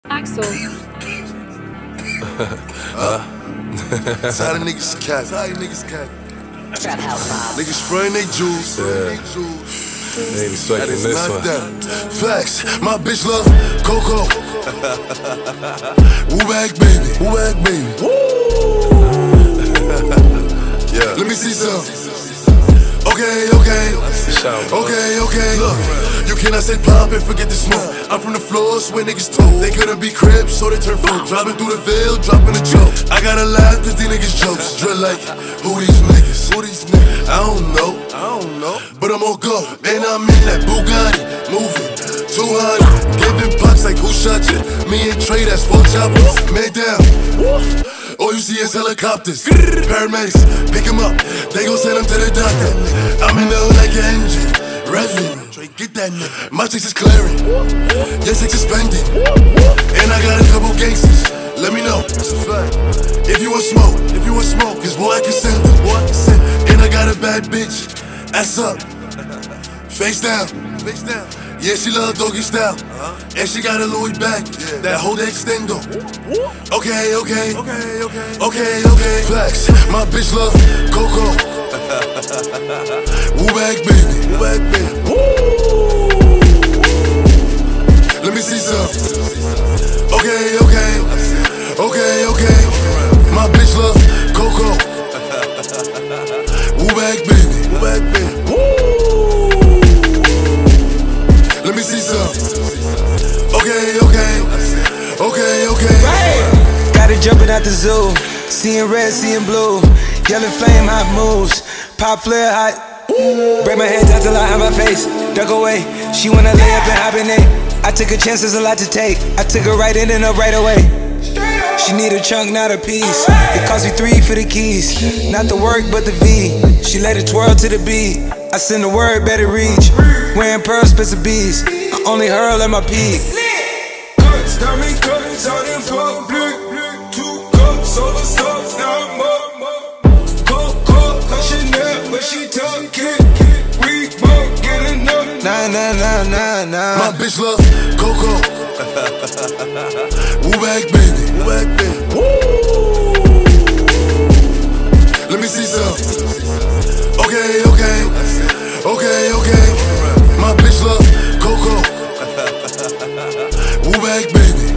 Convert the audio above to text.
Axel. Tired of niggas cat. Trap house mob. Niggas spraying they jewels. They expecting this one. Flex, my bitch love Coco. Woo back baby. Yeah. Let me see some. Okay. Look, you cannot say pop and forget the smoke. I'm from the floors where niggas told they couldn't be cribs, so they turn folk. Driving through the veil, dropping a joke. I gotta laugh cause these niggas jokes. Drill like, who these niggas? I don't know. But I'm on go. And I'm in that Bugatti, moving 200. Giving pucks like who shot you? Me and Trey, that's 4 choppers. Man down. All you see is helicopters. Paramedics, pick him up. They gon' send him to the doctor. I'm in the hood like an engine. Revving. Get that nigga. My chicks is clearing. Your chicks is spending. And I got a couple gangsters. Let me know. That's a fact. If you want smoke, cause boy I can send them. And I got a bad bitch. Ass up. Face down. Yeah, she love doggy style. And she got a Louis bag. That whole extendo. Okay. Flex, my bitch love Coco. Woo back baby. Let me see some. Okay. My bitch love Coco. Woo back baby. Let me see some. Okay. Got it jumping out the zoo. Seeing red, seeing blue. Yellow flame, hot moves. Pop flare, hot. Break my head down till I have my face. Duck away. She wanna lay up and hibernate. I took a chance, there's a lot to take. I took her right in and up right away. She need a chunk, not a piece. It cost me 3 for the keys. Not the work, but the V. She let it twirl to the beat. I send the word, better reach. Wearing pearl, spits of bees. I only hurl at my peak. Cuts, diamond cuts, out in public. 2 cups, all the stuff, now I'm up. Coke, Chanel, but she tuck it. Reebok, get enough. Nah. My bitch love Coco. Woo back baby. Let me see some. Okay. My bitch love Coco. Woo back baby.